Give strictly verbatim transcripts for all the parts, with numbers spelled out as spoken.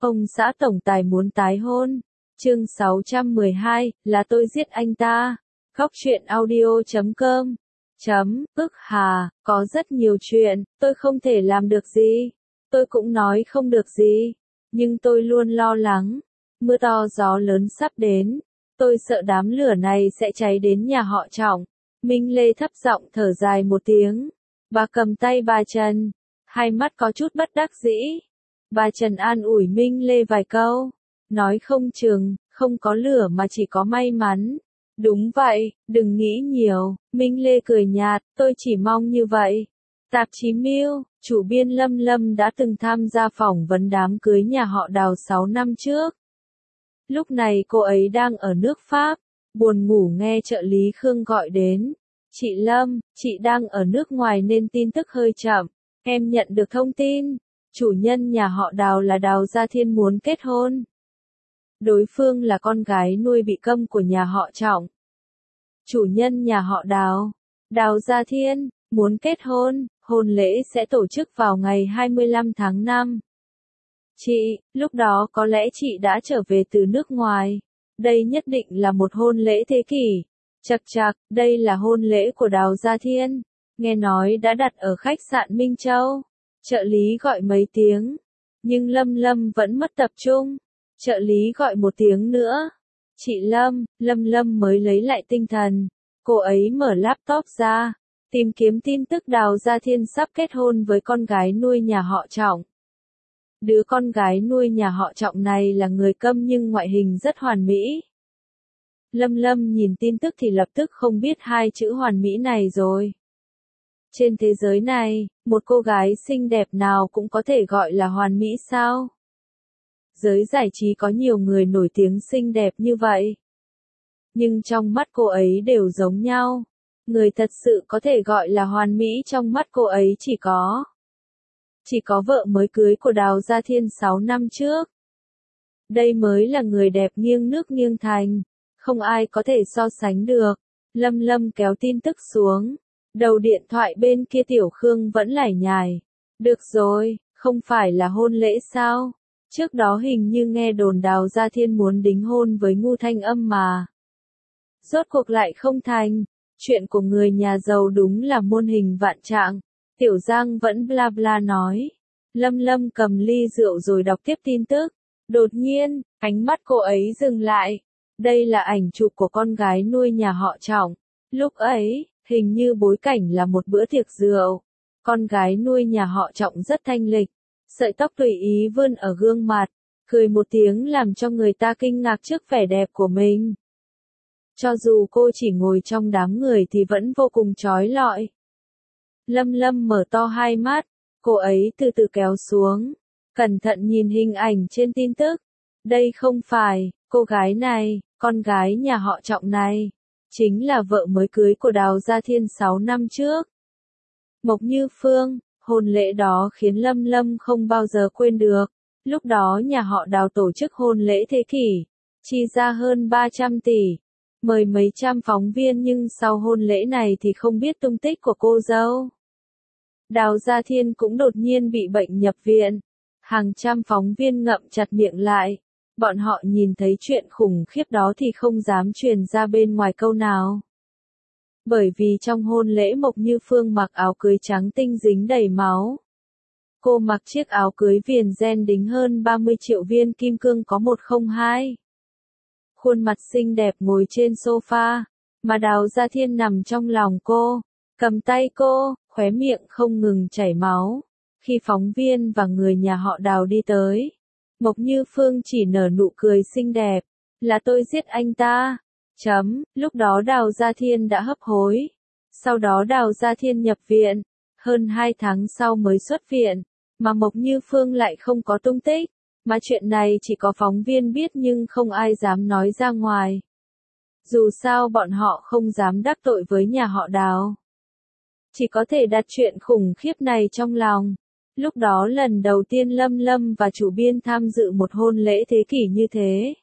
Ông xã tổng tài muốn tái hôn. Chương sáu trăm mười hai, là tôi giết anh ta. Khóc chuyện audio chấm com. Chấm, ức hà, có rất nhiều chuyện, tôi không thể làm được gì. Tôi cũng nói không được gì. Nhưng tôi luôn lo lắng. Mưa to gió lớn sắp đến. Tôi sợ đám lửa này sẽ cháy đến nhà họ Trọng. Minh Lê thấp giọng thở dài một tiếng. Bà cầm tay bà Trần. Hai mắt có chút bất đắc dĩ. Bà Trần an ủi Minh Lê vài câu. Nói không chừng, không có lửa mà chỉ có may mắn. Đúng vậy, đừng nghĩ nhiều. Minh Lê cười nhạt, tôi chỉ mong như vậy. Tạp chí Mill, chủ biên Lâm Lâm đã từng tham gia phỏng vấn đám cưới nhà họ Đào sáu năm trước. Lúc này cô ấy đang ở nước Pháp, buồn ngủ nghe trợ lý Khương gọi đến. Chị Lâm, chị đang ở nước ngoài nên tin tức hơi chậm. Em nhận được thông tin, chủ nhân nhà họ Đào là Đào Gia Thiên muốn kết hôn. Đối phương là con gái nuôi bị câm của nhà họ Trọng. Chủ nhân nhà họ Đào, Đào Gia Thiên, muốn kết hôn, hôn lễ sẽ tổ chức vào ngày hai mươi lăm tháng năm. Chị, lúc đó có lẽ chị đã trở về từ nước ngoài. Đây nhất định là một hôn lễ thế kỷ. Chậc chậc, đây là hôn lễ của Đào Gia Thiên. Nghe nói đã đặt ở khách sạn Minh Châu. Trợ lý gọi mấy tiếng. Nhưng Lâm Lâm vẫn mất tập trung. Trợ lý gọi một tiếng nữa. Chị Lâm, Lâm Lâm mới lấy lại tinh thần. Cô ấy mở laptop ra. Tìm kiếm tin tức Đào Gia Thiên sắp kết hôn với con gái nuôi nhà họ Trọng. Đứa con gái nuôi nhà họ Trọng này là người câm nhưng ngoại hình rất hoàn mỹ. Lâm Lâm nhìn tin tức thì lập tức không biết hai chữ hoàn mỹ này rồi. Trên thế giới này, một cô gái xinh đẹp nào cũng có thể gọi là hoàn mỹ sao? Giới giải trí có nhiều người nổi tiếng xinh đẹp như vậy. Nhưng trong mắt cô ấy đều giống nhau. Người thật sự có thể gọi là hoàn mỹ trong mắt cô ấy chỉ có. Chỉ có vợ mới cưới của Đào Gia Thiên sáu năm trước. Đây mới là người đẹp nghiêng nước nghiêng thành. Không ai có thể so sánh được. Lâm Lâm kéo tin tức xuống. Đầu điện thoại bên kia Tiểu Khương vẫn lải nhải. Được rồi, không phải là hôn lễ sao? Trước đó hình như nghe đồn Đào Gia Thiên muốn đính hôn với Ngu Thanh Âm mà. Rốt cuộc lại không thành. Chuyện của người nhà giàu đúng là muôn hình vạn trạng. Tiểu Giang vẫn bla bla nói. Lâm Lâm cầm ly rượu rồi đọc tiếp tin tức. Đột nhiên, ánh mắt cô ấy dừng lại. Đây là ảnh chụp của con gái nuôi nhà họ Trọng. Lúc ấy, hình như bối cảnh là một bữa tiệc rượu. Con gái nuôi nhà họ Trọng rất thanh lịch. Sợi tóc tùy ý vươn ở gương mặt. Cười một tiếng làm cho người ta kinh ngạc trước vẻ đẹp của mình. Cho dù cô chỉ ngồi trong đám người thì vẫn vô cùng chói lọi. Lâm Lâm mở to hai mắt. Cô ấy từ từ kéo xuống. Cẩn thận nhìn hình ảnh trên tin tức. Đây không phải, cô gái này, con gái nhà họ Trọng này. Chính là vợ mới cưới của Đào Gia Thiên sáu năm trước. Mộc Như Phương, hôn lễ đó khiến Lâm Lâm không bao giờ quên được. Lúc đó nhà họ Đào tổ chức hôn lễ thế kỷ. Chi ra hơn ba trăm tỷ. Mời mấy trăm phóng viên nhưng sau hôn lễ này thì không biết tung tích của cô dâu. Đào Gia Thiên cũng đột nhiên bị bệnh nhập viện. Hàng trăm phóng viên ngậm chặt miệng lại. Bọn họ nhìn thấy chuyện khủng khiếp đó thì không dám truyền ra bên ngoài câu nào. Bởi vì trong hôn lễ Mộc Như Phương mặc áo cưới trắng tinh dính đầy máu. Cô mặc chiếc áo cưới viền ren đính hơn ba mươi triệu viên kim cương có một không hai. Khuôn mặt xinh đẹp ngồi trên sofa, mà Đào Gia Thiên nằm trong lòng cô, cầm tay cô, khóe miệng không ngừng chảy máu. Khi phóng viên và người nhà họ Đào đi tới, Mộc Như Phương chỉ nở nụ cười xinh đẹp, là tôi giết anh ta. Chấm, lúc đó Đào Gia Thiên đã hấp hối. Sau đó Đào Gia Thiên nhập viện, hơn hai tháng sau mới xuất viện, mà Mộc Như Phương lại không có tung tích. Mà chuyện này chỉ có phóng viên biết nhưng không ai dám nói ra ngoài. Dù sao bọn họ không dám đắc tội với nhà họ Đào. Chỉ có thể đặt chuyện khủng khiếp này trong lòng. Lúc đó lần đầu tiên Lâm Lâm và chủ biên tham dự một hôn lễ thế kỷ như thế.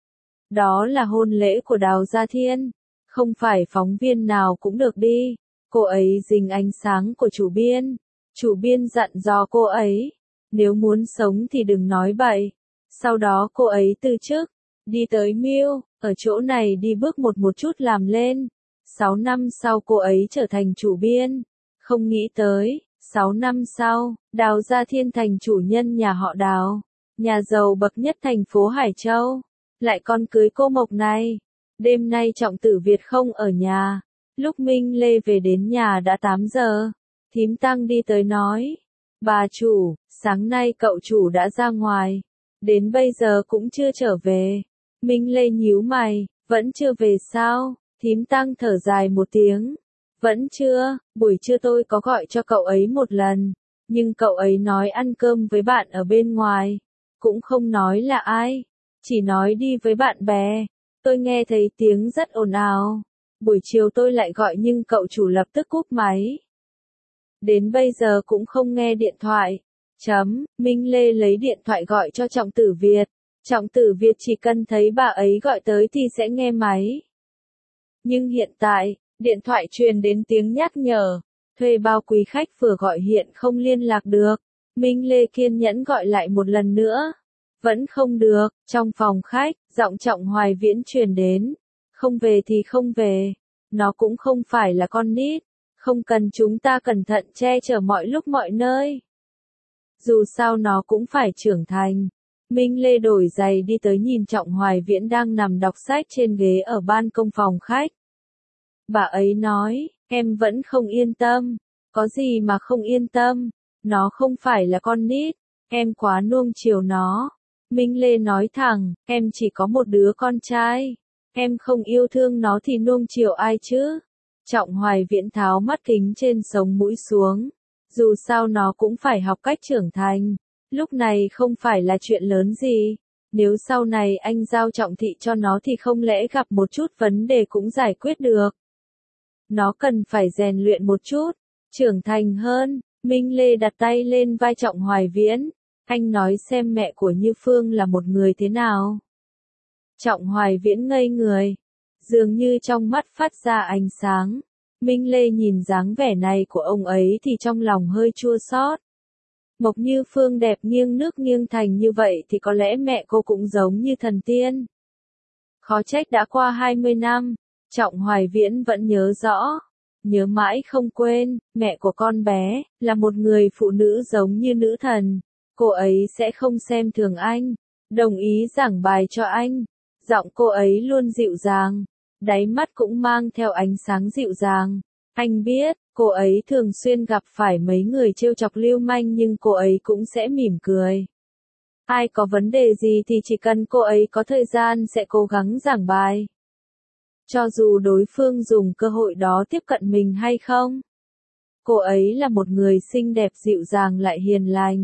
Đó là hôn lễ của Đào Gia Thiên. Không phải phóng viên nào cũng được đi. Cô ấy dính ánh sáng của chủ biên. Chủ biên dặn dò cô ấy. Nếu muốn sống thì đừng nói bậy. Sau đó cô ấy từ chức, đi tới Mill, ở chỗ này đi bước một một chút làm lên. sáu năm sau cô ấy trở thành chủ biên. Không nghĩ tới, sáu năm sau, Đào Gia Thiên thành chủ nhân nhà họ Đào, nhà giàu bậc nhất thành phố Hải Châu, lại còn cưới cô Mộc này. Đêm nay Trọng Tử Việt không ở nhà, lúc Minh Lê về đến nhà đã tám giờ, thím Tăng đi tới nói, bà chủ, sáng nay cậu chủ đã ra ngoài, đến bây giờ cũng chưa trở về. Minh Lê nhíu mày, vẫn chưa về sao? Thím Tăng thở dài một tiếng, vẫn chưa, buổi trưa tôi có gọi cho cậu ấy một lần, nhưng cậu ấy nói ăn cơm với bạn ở bên ngoài, cũng không nói là ai, chỉ nói đi với bạn bè. Tôi nghe thấy tiếng rất ồn ào. Buổi chiều tôi lại gọi nhưng cậu chủ lập tức cúp máy. Đến bây giờ cũng không nghe điện thoại. Chấm, Minh Lê lấy điện thoại gọi cho Trọng Tử Việt. Trọng Tử Việt chỉ cần thấy bà ấy gọi tới thì sẽ nghe máy. Nhưng hiện tại, điện thoại truyền đến tiếng nhắc nhở. Thuê bao quý khách vừa gọi hiện không liên lạc được. Minh Lê kiên nhẫn gọi lại một lần nữa. Vẫn không được, trong phòng khách, giọng Trọng Hoài Viễn truyền đến. Không về thì không về. Nó cũng không phải là con nít. Không cần chúng ta cẩn thận che chở mọi lúc mọi nơi. Dù sao nó cũng phải trưởng thành. Minh Lê đổi giày đi tới nhìn Trọng Hoài Viễn đang nằm đọc sách trên ghế ở ban công phòng khách. Bà ấy nói, em vẫn không yên tâm. Có gì mà không yên tâm. Nó không phải là con nít. Em quá nuông chiều nó. Minh Lê nói thẳng, em chỉ có một đứa con trai. Em không yêu thương nó thì nuông chiều ai chứ? Trọng Hoài Viễn tháo mắt kính trên sống mũi xuống. Dù sao nó cũng phải học cách trưởng thành. Lúc này không phải là chuyện lớn gì. Nếu sau này anh giao Trọng Thị cho nó thì không lẽ gặp một chút vấn đề cũng giải quyết được. Nó cần phải rèn luyện một chút, trưởng thành hơn. Minh Lê đặt tay lên vai Trọng Hoài Viễn. Anh nói xem mẹ của Như Phương là một người thế nào. Trọng Hoài Viễn ngây người. Dường như trong mắt phát ra ánh sáng. Minh Lê nhìn dáng vẻ này của ông ấy thì trong lòng hơi chua xót. Mộc Như Phương đẹp nghiêng nước nghiêng thành như vậy thì có lẽ mẹ cô cũng giống như thần tiên. Khó trách đã qua hai mươi năm, Trọng Hoài Viễn vẫn nhớ rõ. Nhớ mãi không quên, mẹ của con bé, là một người phụ nữ giống như nữ thần. Cô ấy sẽ không xem thường anh, đồng ý giảng bài cho anh. Giọng cô ấy luôn dịu dàng, đáy mắt cũng mang theo ánh sáng dịu dàng. Anh biết, cô ấy thường xuyên gặp phải mấy người trêu chọc lưu manh nhưng cô ấy cũng sẽ mỉm cười. Ai có vấn đề gì thì chỉ cần cô ấy có thời gian sẽ cố gắng giảng bài. Cho dù đối phương dùng cơ hội đó tiếp cận mình hay không. Cô ấy là một người xinh đẹp dịu dàng lại hiền lành.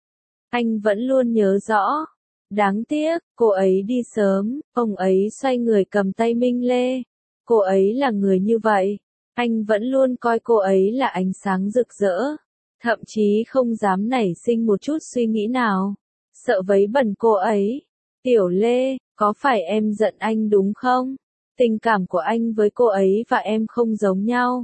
Anh vẫn luôn nhớ rõ. Đáng tiếc, cô ấy đi sớm, ông ấy xoay người cầm tay Minh Lê. Cô ấy là người như vậy. Anh vẫn luôn coi cô ấy là ánh sáng rực rỡ. Thậm chí không dám nảy sinh một chút suy nghĩ nào. Sợ vấy bẩn cô ấy. Tiểu Lê, có phải em giận anh đúng không? Tình cảm của anh với cô ấy và em không giống nhau.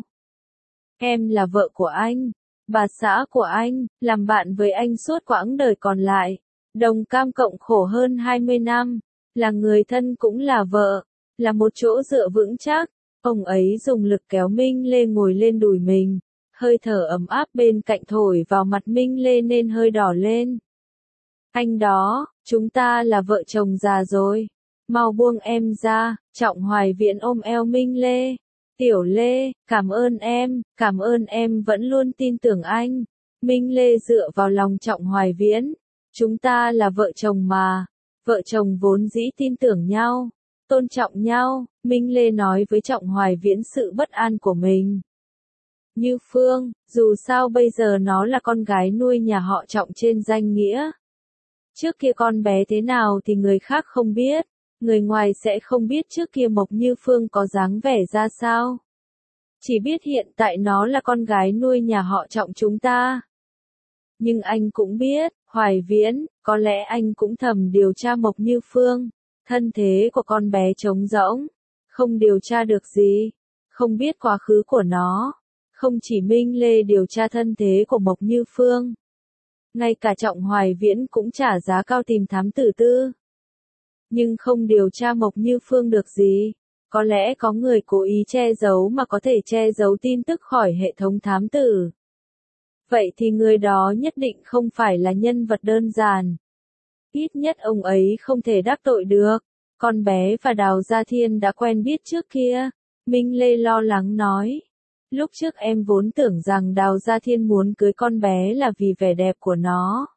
Em là vợ của anh, bà xã của anh, làm bạn với anh suốt quãng đời còn lại. Đồng cam cộng khổ hơn hai mươi năm, là người thân cũng là vợ, là một chỗ dựa vững chắc. Ông ấy dùng lực kéo Minh Lê ngồi lên đùi mình, hơi thở ấm áp bên cạnh thổi vào mặt Minh Lê nên hơi đỏ lên. Anh đó, chúng ta là vợ chồng già rồi, mau buông em ra. Trọng Hoài Viễn ôm eo Minh Lê. Tiểu Lê, cảm ơn em, cảm ơn em vẫn luôn tin tưởng anh. Minh Lê dựa vào lòng Trọng Hoài Viễn. Chúng ta là vợ chồng mà, vợ chồng vốn dĩ tin tưởng nhau, tôn trọng nhau. Minh Lê nói với Trọng Hoài Viễn sự bất an của mình. Như Phương, dù sao bây giờ nó là con gái nuôi nhà họ Trọng trên danh nghĩa. Trước kia con bé thế nào thì người khác không biết, người ngoài sẽ không biết trước kia Mộc Như Phương có dáng vẻ ra sao. Chỉ biết hiện tại nó là con gái nuôi nhà họ Trọng chúng ta. Nhưng anh cũng biết, Hoài Viễn, có lẽ anh cũng thầm điều tra Mộc Như Phương. Thân thế của con bé trống rỗng, không điều tra được gì, không biết quá khứ của nó. Không chỉ Minh Lê điều tra thân thế của Mộc Như Phương. Ngay cả Trọng Hoài Viễn cũng trả giá cao tìm thám tử tư. Nhưng không điều tra Mộc Như Phương được gì. Có lẽ có người cố ý che giấu mà có thể che giấu tin tức khỏi hệ thống thám tử. Vậy thì người đó nhất định không phải là nhân vật đơn giản. Ít nhất ông ấy không thể đắc tội được. Con bé và Đào Gia Thiên đã quen biết trước kia. Minh Lê lo lắng nói. Lúc trước em vốn tưởng rằng Đào Gia Thiên muốn cưới con bé là vì vẻ đẹp của nó.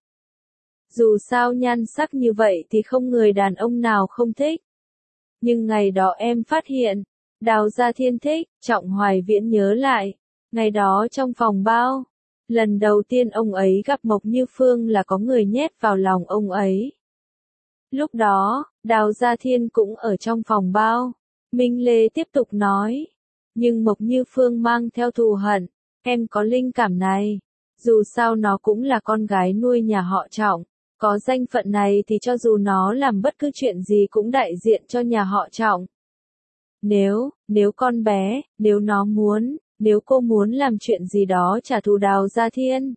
Dù sao nhan sắc như vậy thì không người đàn ông nào không thích. Nhưng ngày đó em phát hiện, Đào Gia Thiên thích, Trọng Hoài Viễn nhớ lại. Ngày đó trong phòng bao, lần đầu tiên ông ấy gặp Mộc Như Phương là có người nhét vào lòng ông ấy. Lúc đó, Đào Gia Thiên cũng ở trong phòng bao. Minh Lê tiếp tục nói. Nhưng Mộc Như Phương mang theo thù hận. Em có linh cảm này. Dù sao nó cũng là con gái nuôi nhà họ Trọng. Có danh phận này thì cho dù nó làm bất cứ chuyện gì cũng đại diện cho nhà họ Trọng. Nếu, nếu con bé, nếu nó muốn, nếu cô muốn làm chuyện gì đó trả thù Đào Gia Thiên.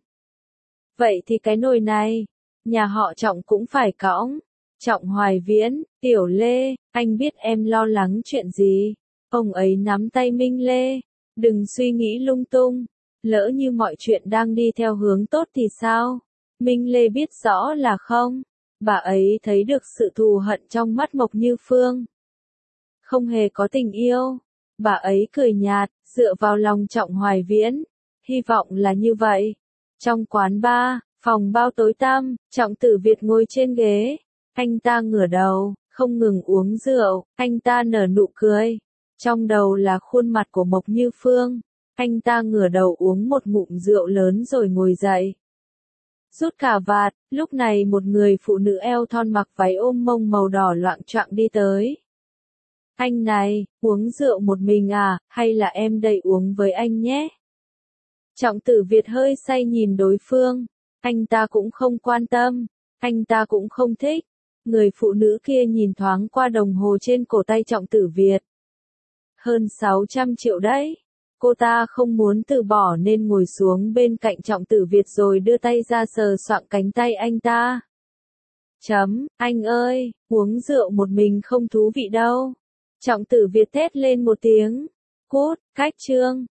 Vậy thì cái nồi này, nhà họ Trọng cũng phải cõng. Trọng Hoài Viễn, Tiểu Lê, anh biết em lo lắng chuyện gì. Ông ấy nắm tay Minh Lê. Đừng suy nghĩ lung tung. Lỡ như mọi chuyện đang đi theo hướng tốt thì sao? Minh Lê biết rõ là không. Bà ấy thấy được sự thù hận trong mắt Mộc Như Phương. Không hề có tình yêu. Bà ấy cười nhạt, dựa vào lòng Trọng Hoài Viễn. Hy vọng là như vậy. Trong quán bar, phòng bao tối tăm, Trọng Tử Việt ngồi trên ghế. Anh ta ngửa đầu, không ngừng uống rượu, anh ta nở nụ cười. Trong đầu là khuôn mặt của Mộc Như Phương. Anh ta ngửa đầu uống một ngụm rượu lớn rồi ngồi dậy. Rút cà vạt, lúc này một người phụ nữ eo thon mặc váy ôm mông màu đỏ loạng choạng đi tới. Anh này, uống rượu một mình à, hay là em đẩy uống với anh nhé? Trọng Tử Việt hơi say nhìn đối phương. Anh ta cũng không quan tâm. Anh ta cũng không thích. Người phụ nữ kia nhìn thoáng qua đồng hồ trên cổ tay Trọng Tử Việt. Hơn sáu trăm triệu đấy. Cô ta không muốn từ bỏ nên ngồi xuống bên cạnh Trọng Tử Việt rồi đưa tay ra sờ soạng cánh tay anh ta. Chấm, anh ơi, uống rượu một mình không thú vị đâu. Trọng Tử Việt thét lên một tiếng. Cút, cách chương.